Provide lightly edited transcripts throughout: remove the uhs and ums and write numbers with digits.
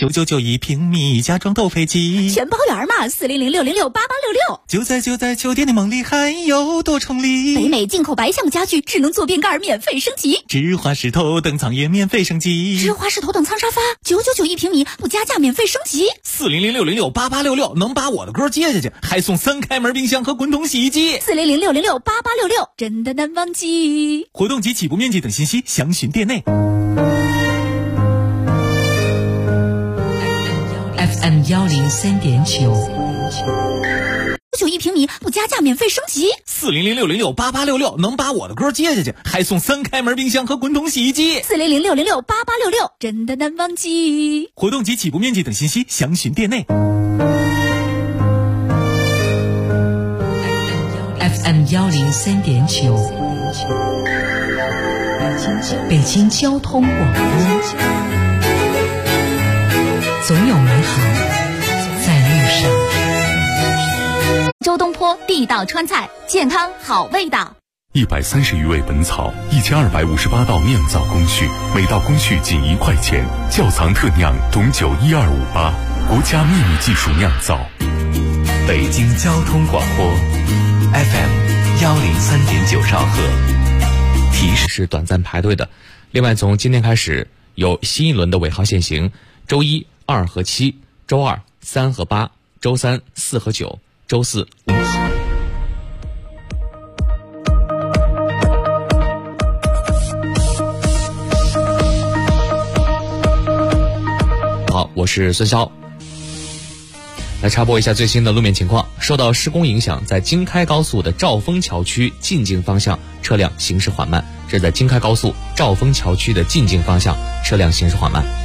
，9991一平米，家装都飞机。 全包圆嘛，400-606-8866。 就在酒店的梦里，还有多重礼。 北美进口白橡家具，智能坐便盖免费升级。 芝华士头等舱也免费升级。 芝华士头等舱沙发，999一平米，不加价免费升级。 400-606-8866能把我的歌接下去，还送3开门冰箱和滚筒洗衣机。 400-606-8866，真的难忘记。 活动及起步面积等信息详询店内。 FM 103.9。 9一平米，不加价免费升级。 400-606-8866能把我的歌接下去，还送3开门冰箱和滚筒洗衣机。 400-606-8866，真的难忘记。 活动及起步面积等信息详询店内。 FM 103.9，北京交通广播，总有美好在路上。 周东坡地道川菜，健康好味道。 130余味本草，1258道酿造工序，每道工序仅1块钱。窖藏特酿董酒12588，国家秘密技术酿造。 北京交通广播 FM 103.9兆赫。提示是短暂排队的。另外，从今天开始有新一轮的尾号限行，周1、2和7，周2、3和8，周3、4和9，周4、5和。好，我是孙潇。来插播一下最新的路面情况。受到施工影响，在京开高速的兆丰桥区进京方向车辆行驶缓慢。这是在京开高速兆丰桥区的进京方向车辆行驶缓慢。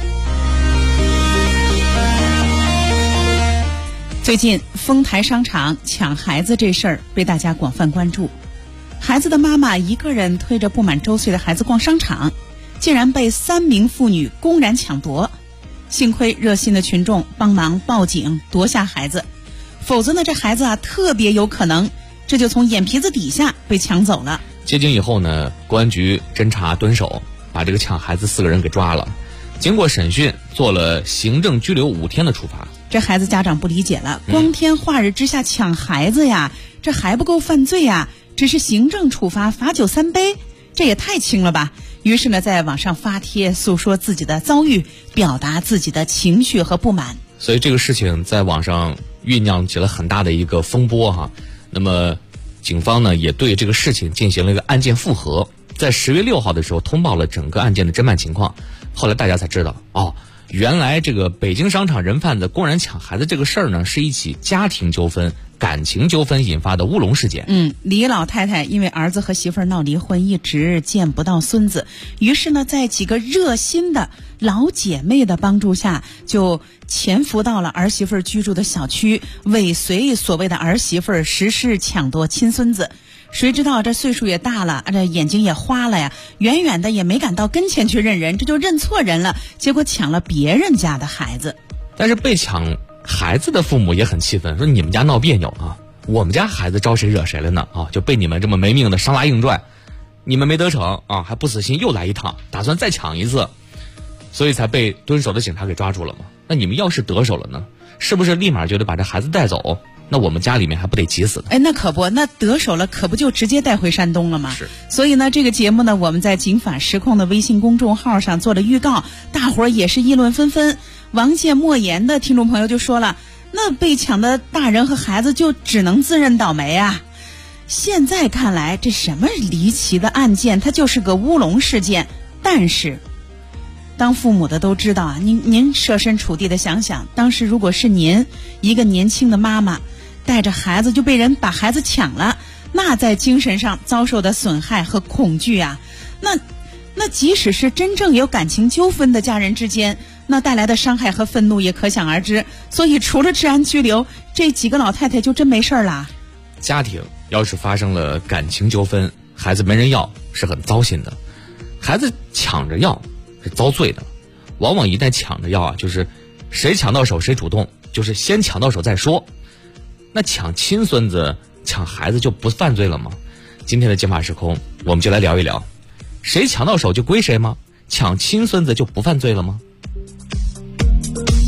最近丰台商场抢孩子这事儿被大家广泛关注。孩子的妈妈一个人推着不满周岁的孩子逛商场，竟然被3名妇女公然抢夺。幸亏热心的群众帮忙报警夺下孩子，否则呢这孩子特别有可能这就从眼皮子底下被抢走了。 接警以后呢，公安局侦查蹲守，把这个抢孩子4个人给抓了。经过审讯，做了行政拘留5天的处罚。 这孩子家长不理解了，光天化日之下抢孩子呀，这还不够犯罪呀？只是行政处罚，罚酒3杯，这也太轻了吧？于是呢，在网上发帖诉说自己的遭遇，表达自己的情绪和不满。 所以这个事情在网上酝酿起了很大的一个风波哈。那么警方呢也对这个事情进行了一个案件复核，在10月6号的时候通报了整个案件的侦办情况。后来大家才知道，原来这个北京商场人贩子公然抢孩子这个事儿呢，是一起家庭纠纷、感情纠纷引发的乌龙事件。 李老太太因为儿子和媳妇儿闹离婚，一直见不到孙子，于是呢，在几个热心的老姐妹的帮助下，就潜伏到了儿媳妇儿居住的小区，尾随所谓的儿媳妇儿实施抢夺亲孙子。谁知道这岁数也大了，这眼睛也花了呀，远远的也没敢到跟前去认人，这就认错人了，结果抢了别人家的孩子。 但是被抢孩子的父母也很气愤，说你们家闹别扭啊，我们家孩子招谁惹谁了呢？就被你们这么没命的生拉硬拽，你们没得逞啊，还不死心又来一趟，打算再抢一次，所以才被蹲守的警察给抓住了嘛。那你们要是得手了呢，是不是立马就得把这孩子带走？那我们家里面还不得急死呢？ 那可不，那得手了可不就直接带回山东了吗？ 是。 所以呢，这个节目呢，我们在警法实控的微信公众号上做了预告，大伙儿也是议论纷纷。王见莫言的听众朋友就说了，那被抢的大人和孩子就只能自认倒霉啊。现在看来，这什么离奇的案件，它就是个乌龙事件。但是当父母的都知道啊，您设身处地的想想，当时如果是您一个年轻的妈妈带着孩子就被人把孩子抢了，那在精神上遭受的损害和恐惧啊，那即使是真正有感情纠纷的家人之间，那带来的伤害和愤怒也可想而知。所以除了治安拘留，这几个老太太就真没事啦。 家庭要是发生了感情纠纷，孩子没人要是很糟心的，孩子抢着要是遭罪的。往往一旦抢着要啊，就是谁抢到手谁主动，就是先抢到手再说。那抢亲孙子抢孩子就不犯罪了吗？今天的警法时空我们就来聊一聊，谁抢到手就归谁吗？抢亲孙子就不犯罪了吗？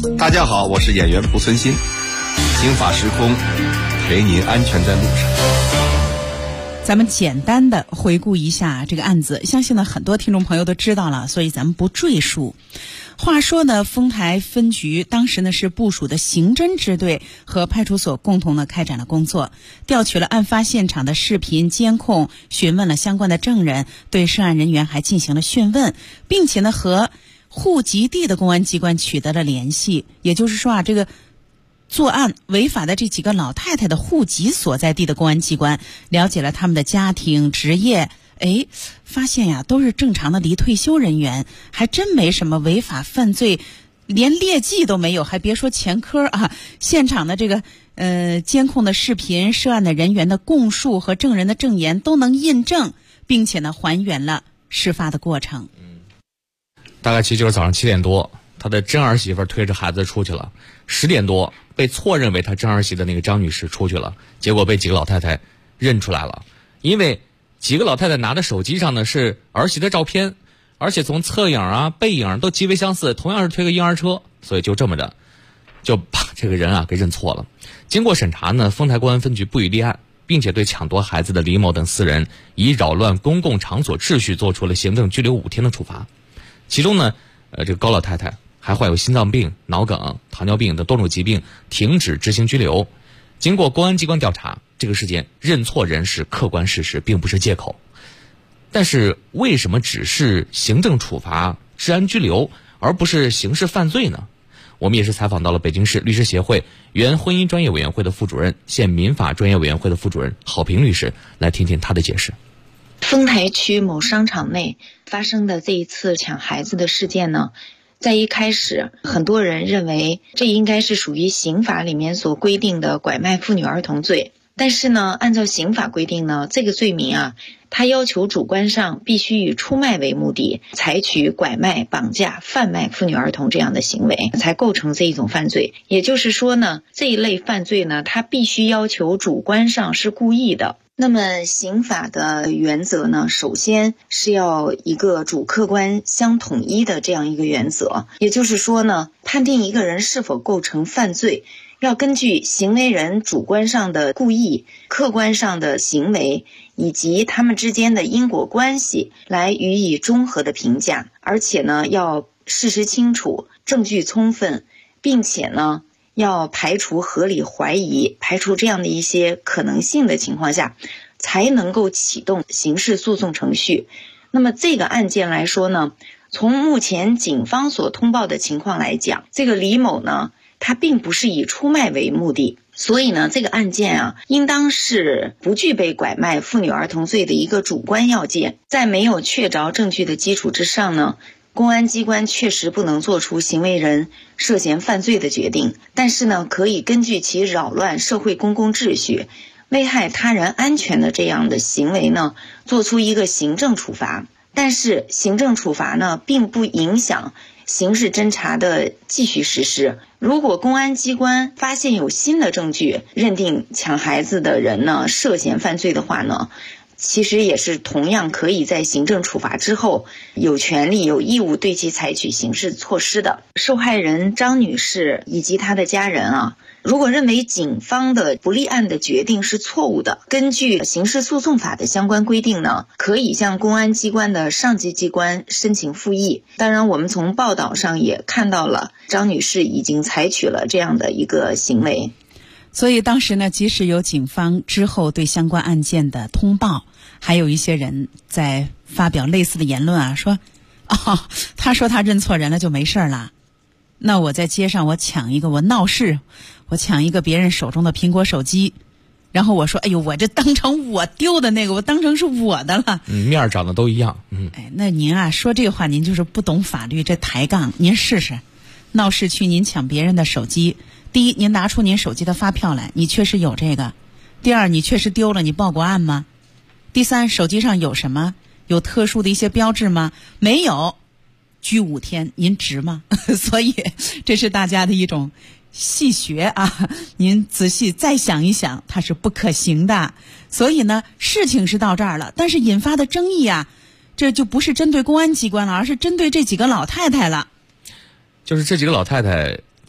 大家好，我是演员濮存昕，刑法时空陪您安全在路上。 咱们简单的回顾一下这个案子，相信呢很多听众朋友都知道了，所以咱们不赘述。话说呢，丰台分局当时呢是部署的刑侦支队和派出所共同的开展了工作，调取了案发现场的视频监控，询问了相关的证人，对涉案人员还进行了讯问，并且呢和户籍地的公安机关取得了联系。也就是说啊，这个作案违法的这几个老太太的户籍所在地的公安机关了解了他们的家庭职业，发现呀都是正常的离退休人员，还真没什么违法犯罪，连劣迹都没有，还别说前科啊。现场的这个监控的视频、涉案的人员的供述和证人的证言都能印证，并且呢还原了事发的过程。 大概其实就是早上7点多，他的真儿媳妇推着孩子出去了，10点多被错认为他真儿媳的那个张女士出去了，结果被几个老太太认出来了。因为几个老太太拿的手机上呢是儿媳的照片，而且从侧影啊背影都极为相似，同样是推个婴儿车，所以就这么着就把这个人啊给认错了。经过审查呢，丰台公安分局不予立案，并且对抢夺孩子的李某等4人以扰乱公共场所秩序做出了行政拘留5天的处罚。其中呢这个高老太太还患有心脏病、脑梗、糖尿病等多种疾病，停止执行拘留。经过公安机关调查，这个事件认错人是客观事实，并不是借口。但是为什么只是行政处罚、治安拘留，而不是刑事犯罪呢？我们也是采访到了北京市律师协会原婚姻专业委员会的副主任、现民法专业委员会的副主任郝平律师，来听听他的解释。 丰台区某商场内发生的这一次抢孩子的事件呢，在一开始很多人认为这应该是属于刑法里面所规定的拐卖妇女儿童罪。但是呢，按照刑法规定呢，这个罪名啊，它要求主观上必须以出卖为目的，采取拐卖、绑架、贩卖妇女儿童这样的行为，才构成这一种犯罪。也就是说呢，这一类犯罪呢，它必须要求主观上是故意的。那么刑法的原则呢，首先是要一个主客观相统一的这样一个原则。也就是说呢，判定一个人是否构成犯罪，要根据行为人主观上的故意、客观上的行为以及他们之间的因果关系来予以综合的评价，而且呢要事实清楚、证据充分，并且呢要排除合理怀疑，排除这样的一些可能性的情况下，才能够启动刑事诉讼程序。那么这个案件来说呢，从目前警方所通报的情况来讲，这个李某呢，他并不是以出卖为目的，所以呢，这个案件啊，应当是不具备拐卖妇女儿童罪的一个主观要件。在没有确凿证据的基础之上呢，公安机关确实不能做出行为人涉嫌犯罪的决定，但是呢，可以根据其扰乱社会公共秩序、危害他人安全的这样的行为呢，做出一个行政处罚。但是行政处罚呢，并不影响刑事侦查的继续实施。如果公安机关发现有新的证据，认定抢孩子的人呢涉嫌犯罪的话呢，其实也是同样可以在行政处罚之后，有权利有义务对其采取刑事措施的。受害人张女士以及她的家人啊，如果认为警方的不立案的决定是错误的，根据刑事诉讼法的相关规定呢，可以向公安机关的上级机关申请复议。当然我们从报道上也看到了张女士已经采取了这样的一个行为。 所以当时呢，即使有警方之后对相关案件的通报，还有一些人在发表类似的言论啊，说他说他认错人了就没事了。那我在街上我抢一个，我闹事，我抢一个别人手中的苹果手机，然后我说哎呦，我这当成我丢的那个，我当成是我的了。 面长得都一样。 那您啊说这个话，您就是不懂法律，这抬杠。您试试，闹市区您抢别人的手机，第一，您拿出您手机的发票来，你确实有这个；第二，你确实丢了，你报过案吗？第三，手机上有什么？有特殊的一些标志吗？没有，拘5天，您值吗？所以这是大家的一种细学啊，您仔细再想一想，它是不可行的。所以呢，事情是到这儿了，但是引发的争议啊，这就不是针对公安机关了，而是针对这几个老太太了。 就是这几个老太太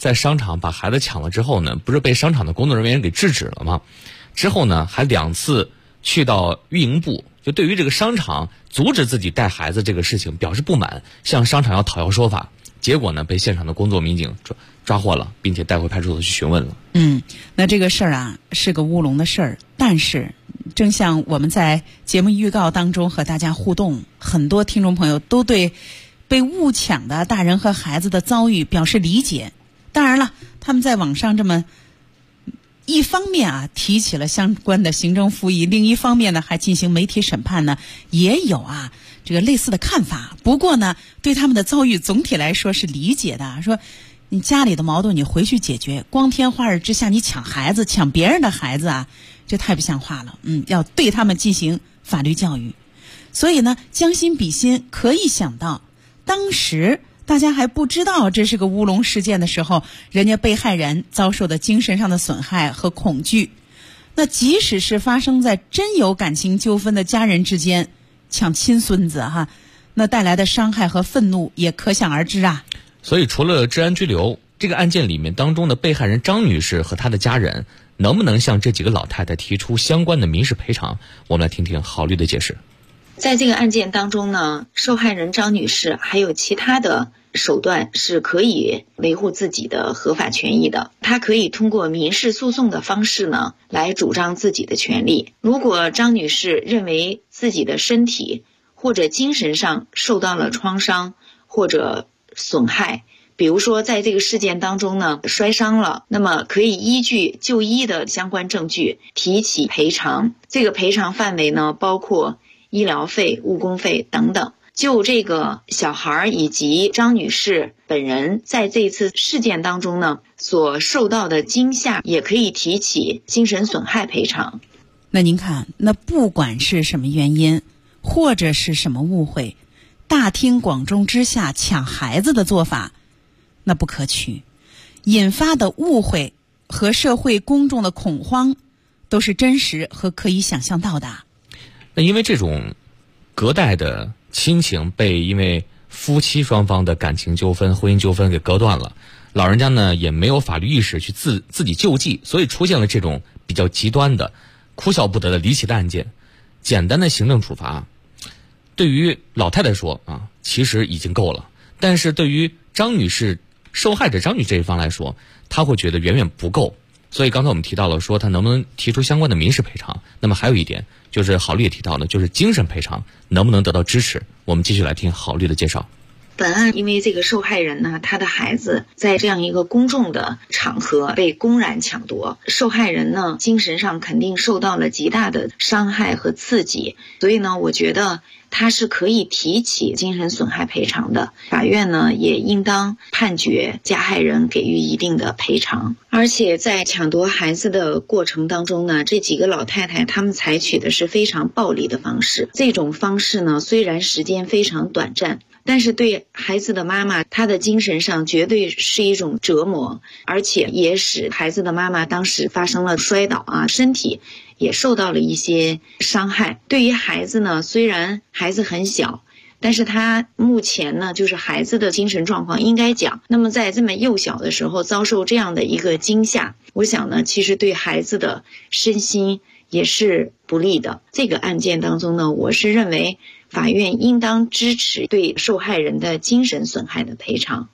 在商场把孩子抢了之后呢，不是被商场的工作人员给制止了吗？之后呢，还2次去到运营部，就对于这个商场阻止自己带孩子这个事情表示不满，向商场要讨要说法。结果呢，被现场的工作民警抓获了，并且带回派出所去询问了。 那这个事儿啊是个乌龙的事儿，但是正像我们在节目预告当中和大家互动，很多听众朋友都对被误抢的大人和孩子的遭遇表示理解。当然了，他们在网上这么一方面啊提起了相关的行政复议，另一方面呢还进行媒体审判呢，也有啊这个类似的看法。不过呢，对他们的遭遇总体来说是理解的，说你家里的矛盾你回去解决，光天化日之下你抢孩子，抢别人的孩子啊，这太不像话了。要对他们进行法律教育。所以呢，将心比心，可以想到当时大家还不知道这是个乌龙事件的时候，人家被害人遭受的精神上的损害和恐惧，那即使是发生在真有感情纠纷的家人之间，抢亲孙子那带来的伤害和愤怒也可想而知啊。 所以除了治安拘留，这个案件里面当中的被害人张女士和她的家人能不能向这几个老太太提出相关的民事赔偿？我们来听听郝律的解释。 在这个案件当中呢，受害人张女士还有其他的手段是可以维护自己的合法权益的。她可以通过民事诉讼的方式呢，来主张自己的权利。如果张女士认为自己的身体或者精神上受到了创伤或者损害，比如说在这个事件当中呢摔伤了，那么可以依据就医的相关证据提起赔偿。这个赔偿范围呢包括医疗费、误工费等等。就这个小孩以及张女士本人在这次事件当中呢所受到的惊吓，也可以提起精神损害赔偿。 那您看，那不管是什么原因或者是什么误会，大庭广众之下抢孩子的做法那不可取，引发的误会和社会公众的恐慌都是真实和可以想象到的。 那因为这种隔代的亲情被因为夫妻双方的感情纠纷、婚姻纠纷给割断了，老人家呢也没有法律意识去自己救济，所以出现了这种比较极端的哭笑不得的离奇的案件。简单的行政处罚对于老太太说其实已经够了，但是对于张女士受害者张女士这一方来说，她会觉得远远不够。所以刚才我们提到了说她能不能提出相关的民事赔偿，那么还有一点就是郝律也提到了，就是精神赔偿能不能得到支持。我们继续来听郝律的介绍。 本案因为这个受害人呢，他的孩子在这样一个公众的场合被公然抢夺，受害人呢精神上肯定受到了极大的伤害和刺激，所以呢我觉得他是可以提起精神损害赔偿的。法院呢也应当判决加害人给予一定的赔偿。而且在抢夺孩子的过程当中呢，这几个老太太她们采取的是非常暴力的方式，这种方式呢虽然时间非常短暂，但是对孩子的妈妈，她的精神上绝对是一种折磨，而且也使孩子的妈妈当时发生了摔倒身体也受到了一些伤害。对于孩子呢，虽然孩子很小，但是他目前呢就是孩子的精神状况应该讲，那么在这么幼小的时候遭受这样的一个惊吓，我想呢其实对孩子的身心也是不利的。这个案件当中呢，我是认为法院应当支持对受害人的精神损害的赔偿。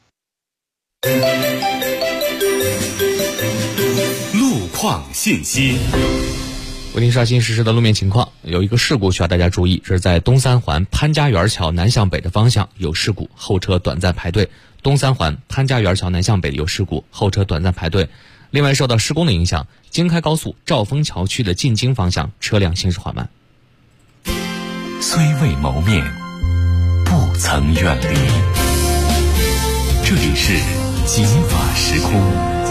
路况信息， 为您刷新实时的路面情况。有一个事故需要大家注意，是在东三环潘家园桥南向北的方向有事故，后车短暂排队。东三环潘家园桥南向北有事故，后车短暂排队。另外，受到施工的影响，京开高速兆丰桥区的进京方向车辆行驶缓慢。 虽未谋面，不曾远离。这里是警法时空。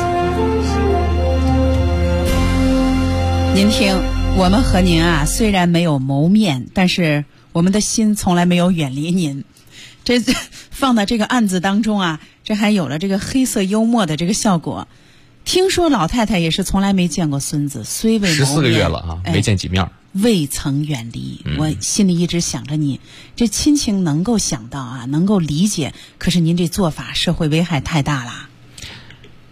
您听，我们和您虽然没有谋面，但是我们的心从来没有远离您。这放到这个案子当中这还有了这个黑色幽默的这个效果。听说老太太也是从来没见过孙子，虽未谋面 14个月了没见几面， 未曾远离。我心里一直想着你，这亲情能够想到能够理解，可是您这做法社会危害太大了。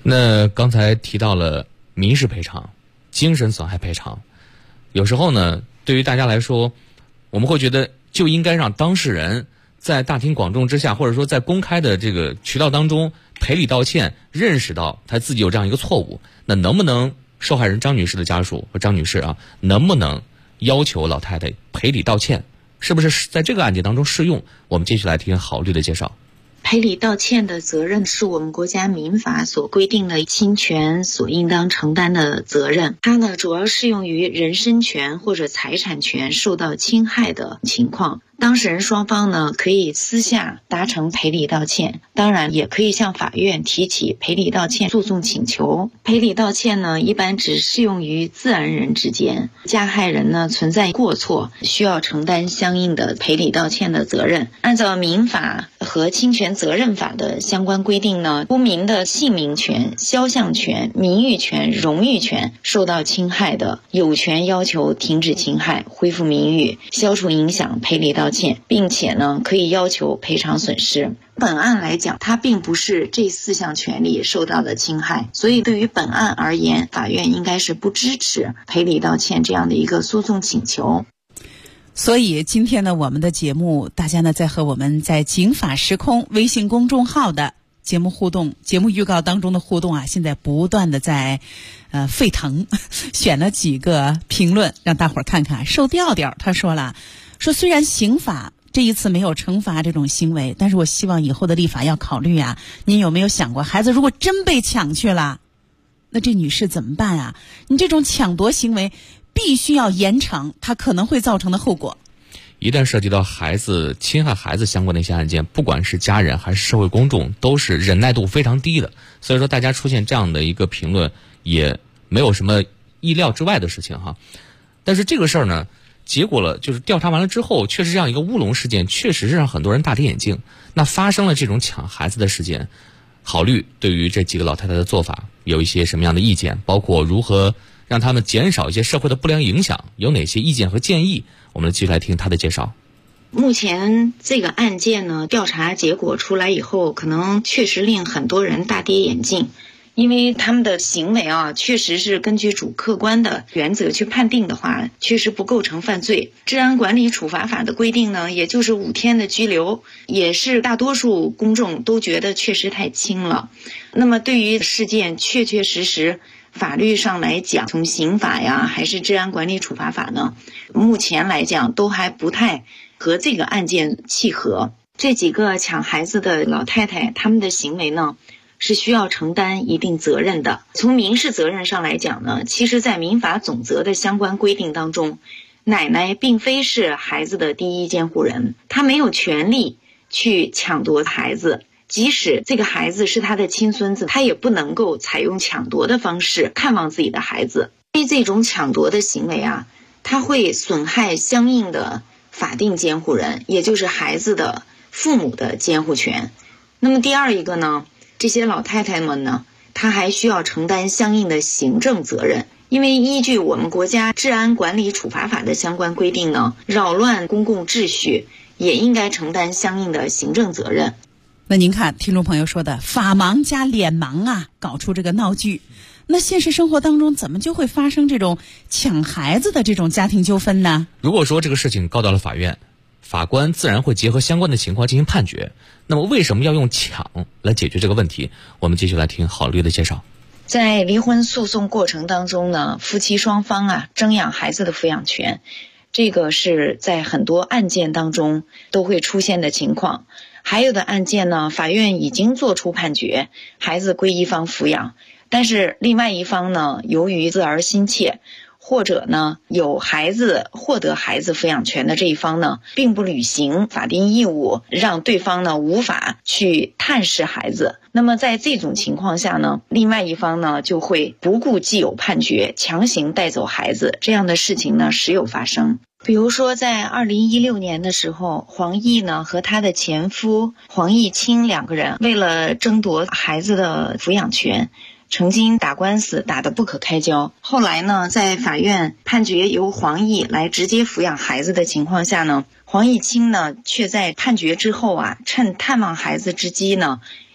那刚才提到了民事赔偿、精神损害赔偿，有时候呢，对于大家来说，我们会觉得就应该让当事人在大庭广众之下，或者说在公开的这个渠道当中赔礼道歉，认识到他自己有这样一个错误。那能不能受害人张女士的家属和张女士啊，能不能要求老太太赔礼道歉？是不是在这个案件当中适用？我们继续来听郝律的介绍。 赔礼道歉的责任是我们国家民法所规定的侵权所应当承担的责任，它呢主要适用于人身权或者财产权受到侵害的情况。当事人双方呢可以私下达成赔礼道歉，当然也可以向法院提起赔礼道歉诉讼请求。赔礼道歉呢一般只适用于自然人之间，加害人呢存在过错，需要承担相应的赔礼道歉的责任。按照民法和侵权责任法的相关规定呢，公民的姓名权、肖像权、名誉权、荣誉权受到侵害的，有权要求停止侵害、恢复名誉、消除影响、赔礼道歉，并且呢可以要求赔偿损失。本案来讲，它并不是这4项权利受到的侵害，所以对于本案而言，法院应该是不支持赔礼道歉这样的一个诉讼请求。 所以今天呢，我们的节目，大家呢在和我们在警法时空微信公众号的节目互动、节目预告当中的互动啊，现在不断的在沸腾。选了几个评论让大伙儿看看。瘦调调他说了，说虽然刑法这一次没有惩罚这种行为，但是我希望以后的立法要考虑啊，您有没有想过，孩子如果真被抢去了，那这女士怎么办啊？你这种抢夺行为必须要严惩它可能会造成的后果。 一旦涉及到孩子侵害孩子相关的一些案件，不管是家人还是社会公众，都是忍耐度非常低的。所以说大家出现这样的一个评论也没有什么意料之外的事情哈。但是这个事儿呢，结果了就是调查完了之后，确实这样一个乌龙事件确实是让很多人大跌眼镜。那发生了这种抢孩子的事件，郝律对于这几个老太太的做法有一些什么样的意见，包括如何让他们减少一些社会的不良影响，有哪些意见和建议？我们继续来听他的介绍。 目前这个案件呢，调查结果出来以后，可能确实令很多人大跌眼镜，因为他们的行为啊，确实是根据主客观的原则去判定的话，确实不构成犯罪。治安管理处罚法的规定呢，也就是5天的拘留，也是大多数公众都觉得确实太轻了。那么对于事件确确实实法律上来讲，从刑法呀还是治安管理处罚法呢，目前来讲都还不太和这个案件契合。这几个抢孩子的老太太，他们的行为呢是需要承担一定责任的。从民事责任上来讲呢，其实在民法总则的相关规定当中，奶奶并非是孩子的第一监护人，她没有权利去抢夺孩子。即使这个孩子是他的亲孙子，他也不能够采用抢夺的方式看望自己的孩子。因为这种抢夺的行为啊，它会损害相应的法定监护人，也就是孩子的父母的监护权。那么第二一个呢，这些老太太们呢，她还需要承担相应的行政责任。因为依据我们国家治安管理处罚法的相关规定呢，扰乱公共秩序也应该承担相应的行政责任。 那您看听众朋友说的法盲加脸盲啊，搞出这个闹剧，那现实生活当中怎么就会发生这种抢孩子的这种家庭纠纷呢？ 如果说这个事情告到了法院，法官自然会结合相关的情况进行判决。那么为什么要用抢来解决这个问题？我们继续来听郝律的介绍。 在离婚诉讼过程当中呢，夫妻双方啊争养孩子的抚养权，这个是在很多案件当中都会出现的情况。还有的案件呢，法院已经作出判决，孩子归一方抚养，但是另外一方呢，由于自儿心切，或者呢有孩子获得孩子抚养权的这一方呢，并不履行法定义务，让对方呢无法去探视孩子。那么在这种情况下呢，另外一方呢就会不顾既有判决，强行带走孩子，这样的事情呢时有发生。比如说在2016年的时候，黄奕呢和他的前夫黄毅清两个人为了争夺孩子的抚养权，曾经打官司打得不可开交。后来呢，在法院判决由黄毅来直接抚养孩子的情况下呢，黄毅清呢却在判决之后啊，趁探望孩子之机呢，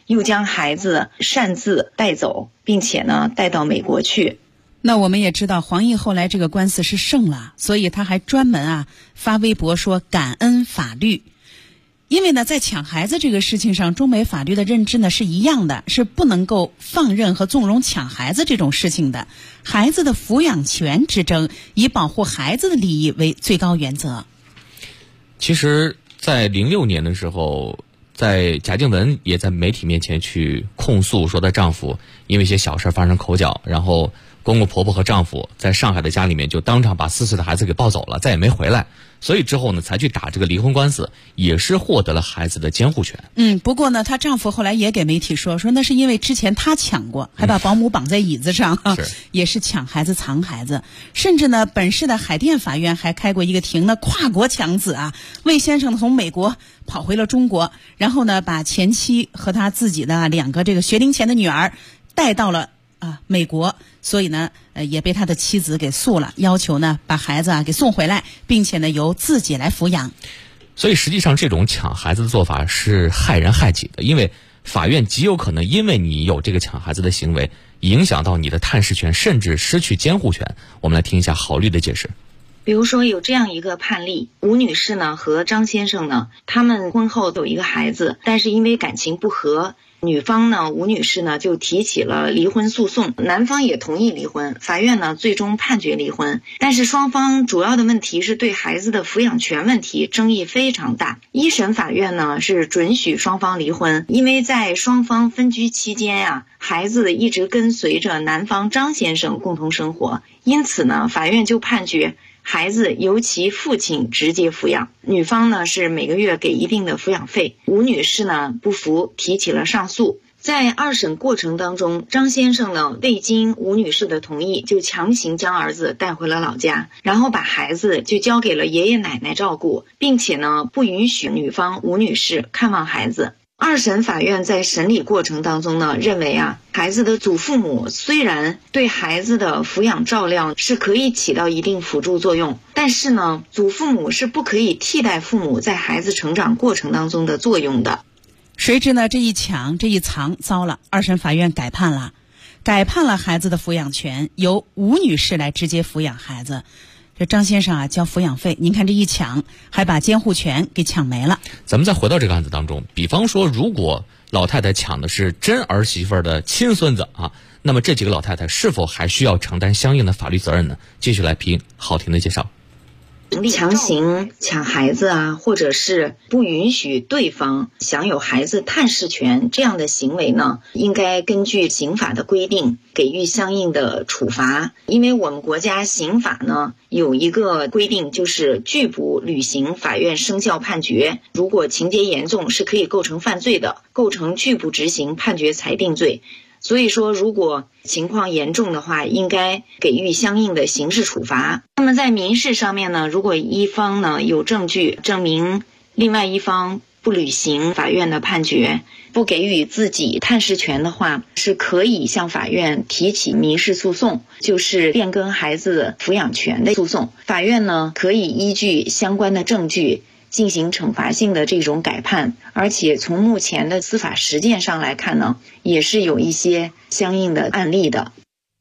又将孩子擅自带走，并且呢带到美国去。 那我们也知道黄奕后来这个官司是胜了，所以他还专门发微博说感恩法律。因为呢在抢孩子这个事情上，中美法律的认知呢是一样的，是不能够放任和纵容抢孩子这种事情的。孩子的抚养权之争以保护孩子的利益为最高原则。 其实在06年的时候，在贾静雯也在媒体面前去控诉说她丈夫因为一些小事发生口角，然后公公婆婆和丈夫在上海的家里面就当场把4岁的孩子给抱走了，再也没回来。所以之后呢才去打这个离婚官司，也是获得了孩子的监护权。 不过呢她丈夫后来也给媒体说那是因为之前他抢过，还把保姆绑在椅子上也是抢孩子藏孩子。甚至呢本市的海淀法院还开过一个庭呢，跨国抢子魏先生从美国跑回了中国，然后呢把前妻和他自己的2个这个学龄前的女儿带到了美国，所以呢也被他的妻子给诉了，要求呢把孩子给送回来，并且呢由自己来抚养。 所以实际上这种抢孩子的做法是害人害己的，因为法院极有可能因为你有这个抢孩子的行为，影响到你的探视权，甚至失去监护权。我们来听一下郝律的解释。 比如说有这样一个判例，吴女士呢和张先生呢，他们婚后有一个孩子，但是因为感情不和，女方呢吴女士呢就提起了离婚诉讼，男方也同意离婚，法院呢最终判决离婚。但是双方主要的问题是对孩子的抚养权问题争议非常大。一审法院呢是准许双方离婚，因为在双方分居期间孩子一直跟随着男方张先生共同生活，因此呢法院就判决孩子由其父亲直接抚养，女方呢是每个月给一定的抚养费。吴女士呢不服，提起了上诉。在2审过程当中，张先生呢未经吴女士的同意，就强行将儿子带回了老家，然后把孩子就交给了爷爷奶奶照顾，并且呢不允许女方吴女士看望孩子。2审法院在审理过程当中呢，认为孩子的祖父母虽然对孩子的抚养照料是可以起到一定辅助作用，但是呢，祖父母是不可以替代父母在孩子成长过程当中的作用的。 谁知呢这一抢这一藏糟了，2审法院改判了孩子的抚养权，由吴女士来直接抚养孩子。这张先生交抚养费，您看这一抢还把监护权给抢没了。 咱们再回到这个案子当中，比方说如果老太太抢的是真儿媳妇的亲孙子那么这几个老太太是否还需要承担相应的法律责任呢？继续来听郝婷的介绍。 强行抢孩子或者是不允许对方享有孩子探视权这样的行为呢，应该根据刑法的规定给予相应的处罚。因为我们国家刑法呢有一个规定，就是拒不履行法院生效判决，如果情节严重是可以构成犯罪的，构成拒不执行判决裁定罪。所以说如果情况严重的话，应该给予相应的刑事处罚。那么在民事上面呢，如果一方呢有证据证明另外一方不履行法院的判决，不给予自己探视权的话，是可以向法院提起民事诉讼，就是变更孩子抚养权的诉讼。法院呢可以依据相关的证据进行惩罚性的这种改判，而且从目前的司法实践上来看呢，也是有一些相应的案例的。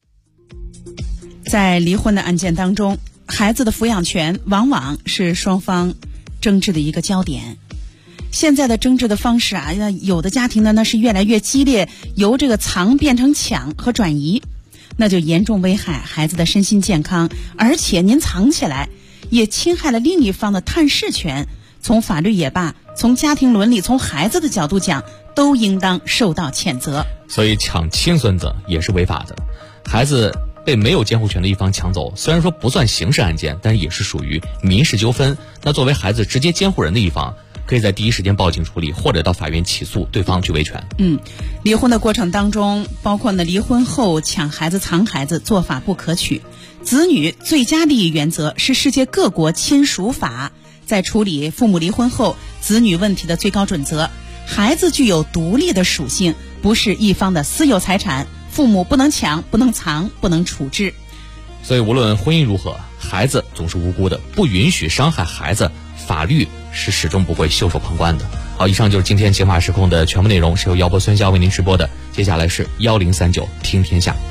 在离婚的案件当中，孩子的抚养权往往是双方争执的一个焦点。现在的争执的方式有的家庭呢那是越来越激烈，由这个藏变成抢和转移，那就严重危害孩子的身心健康，而且您藏起来也侵害了另一方的探视权。从法律也罢，从家庭伦理，从孩子的角度讲，都应当受到谴责。 所以抢亲孙子也是违法的，孩子被没有监护权的一方抢走，虽然说不算刑事案件，但也是属于民事纠纷。那作为孩子直接监护人的一方，可以在第一时间报警处理，或者到法院起诉对方去维权。 离婚的过程当中，包括呢离婚后抢孩子藏孩子，做法不可取。子女最佳利益原则是世界各国亲属法在处理父母离婚后子女问题的最高准则。孩子具有独立的属性，不是一方的私有财产，父母不能抢，不能藏，不能处置。 所以无论婚姻如何，孩子总是无辜的，不允许伤害孩子，法律是始终不会袖手旁观的。 好，以上就是今天《警法时控》的全部内容，是由姚博、孙潇为您直播的。接下来是1039听天下。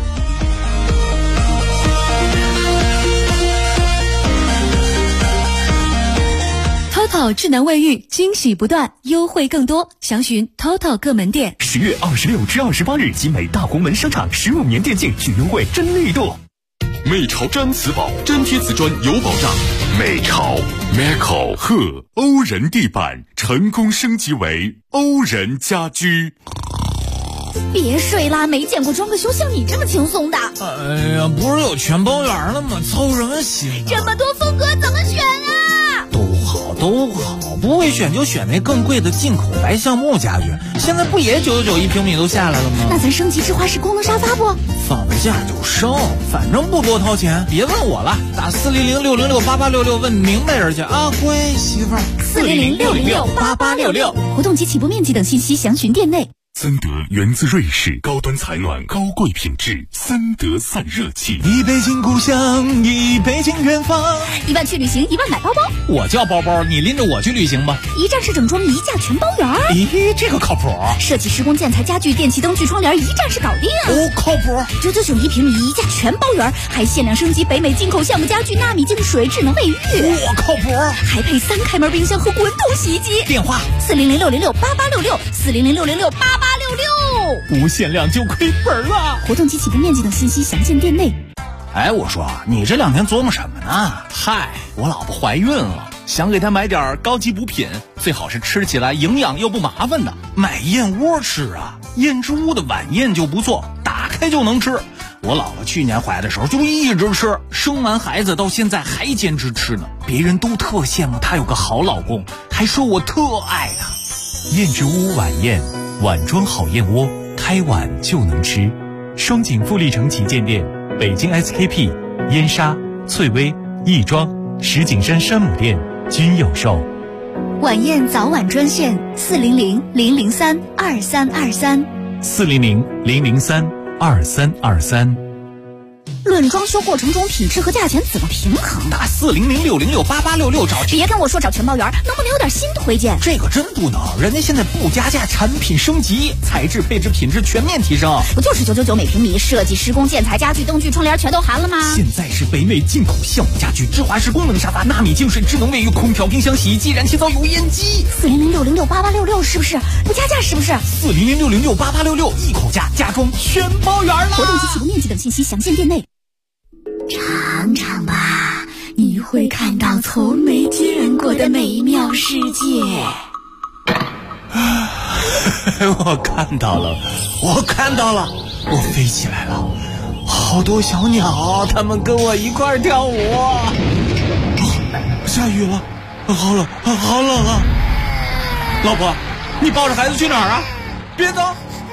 TOTO 智能卫浴，惊喜不断，优惠更多，详询 TOTO 各门店。 10月26至28日，集美大红门商场15年电竞巨优惠真力度。 美潮毡瓷宝，粘贴瓷砖有保障。美潮 Meco 贺欧人地板成功升级为欧人家居。 别睡啦，没见过装个修像你这么轻松的。 哎呀，不是有全包圆了吗？操什么心啊？ 这么多风格怎么选啊？ 都好，不会选就选那更贵的进口白橡木家具，现在不也999一平米都下来了吗？ 那咱升级智华式功能沙发不？ 放下就升，反正不多掏钱，别问我了，打400-606-8866问明白人去啊，乖媳妇儿。 400-606-8866，活动及起步面积等信息详询店内。 森德源自瑞士，高端采暖，高贵品质，森德散热器。 一杯敬故乡，一杯敬远方。 1万去旅行，1万买包包。 我叫包包，你拎着我去旅行吧。 一站式整装，一价全包圆。 咦，这个靠谱。 设计施工建材家具电器灯具窗帘，一站式搞定。 哦，靠谱。 999一平米，一价全包圆，还限量升级北美进口橡木家具纳米净水智能卫浴。 我靠谱。 还配3开门冰箱和滚筒洗衣机。 电话 400-606-8866，400-606-8866。 不限量就亏本了。 活动及起步面积等信息详见店内。 哎，我说你这2天琢磨什么呢？ 嗨，我老婆怀孕了，想给她买点高级补品，最好是吃起来营养又不麻烦的。 买燕窝吃啊，燕之屋的晚宴就不错，打开就能吃。我老婆去年怀的时候就一直吃，生完孩子到现在还坚持吃呢。别人都特羡慕她有个好老公，还说我特爱她。 燕之屋晚宴，碗装好燕窝，开碗就能吃。双井富力城旗舰店、北京 SKP、燕莎、翠微、亦庄、石景山山姆店均有售。 晚宴早晚专线400-003-2323。 400-003-2323。 论装修过程中品质和价钱怎么平衡？ 打400-606-8866找。 别跟我说找全包圆，能不能有点新推荐？ 这个真不能，人家现在不加价，产品升级，材质配置品质全面提升。 不就是999每平米，设计施工建材家具灯具窗帘全都含了吗？ 现在是北美进口橡木家具、智华式功能沙发、纳米净水智能卫浴、空调、冰箱、洗衣机、燃气灶、油烟机。 400-606-8866是不是？不加价是不是 ？400-606-8866一口价，家装全包圆了。 活动及起步面积等信息详见店内。尝尝吧，你会看到从没见过的美妙世界。 我看到了，我飞起来了，好多小鸟，它们跟我一块儿跳舞。下雨了，好冷啊！老婆，你抱着孩子去哪儿啊？别走！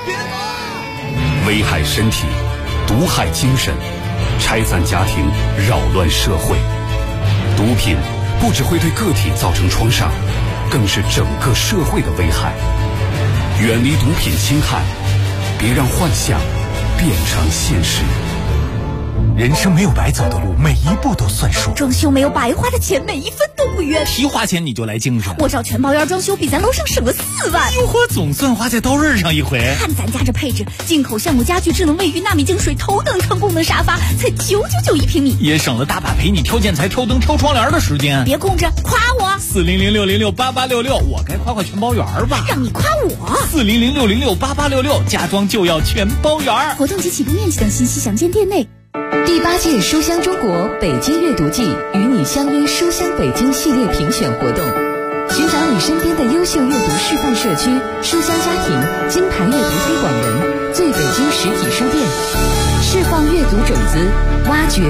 危害身体，毒害精神，拆散家庭，扰乱社会。毒品不只会对个体造成创伤，更是整个社会的危害。远离毒品侵害，别让幻想变成现实。 人生没有白走的路，每一步都算数。 装修没有白花的钱，每一分都不冤。 提花钱你就来精神， 我找全包圆装修比咱楼上省了4万。 哟呵，总算花在刀刃上一回。 看咱家这配置，进口橡木家具、智能卫浴、纳米净水、头等舱功能沙发，才999一平米， 也省了大把陪你挑建材、挑灯、挑窗帘的时间。 别空着，夸我。 400-606-8866，我该夸全包圆吧？ 让你夸我。 400-606-8866，家装就要全包圆。 活动及起步面积等信息详见店内。 第8届书香中国北京阅读季与你相约书香北京系列评选活动，寻找你身边的优秀阅读示范社区、书香家庭、金牌阅读推广人、最北京实体书店，释放阅读种子，挖掘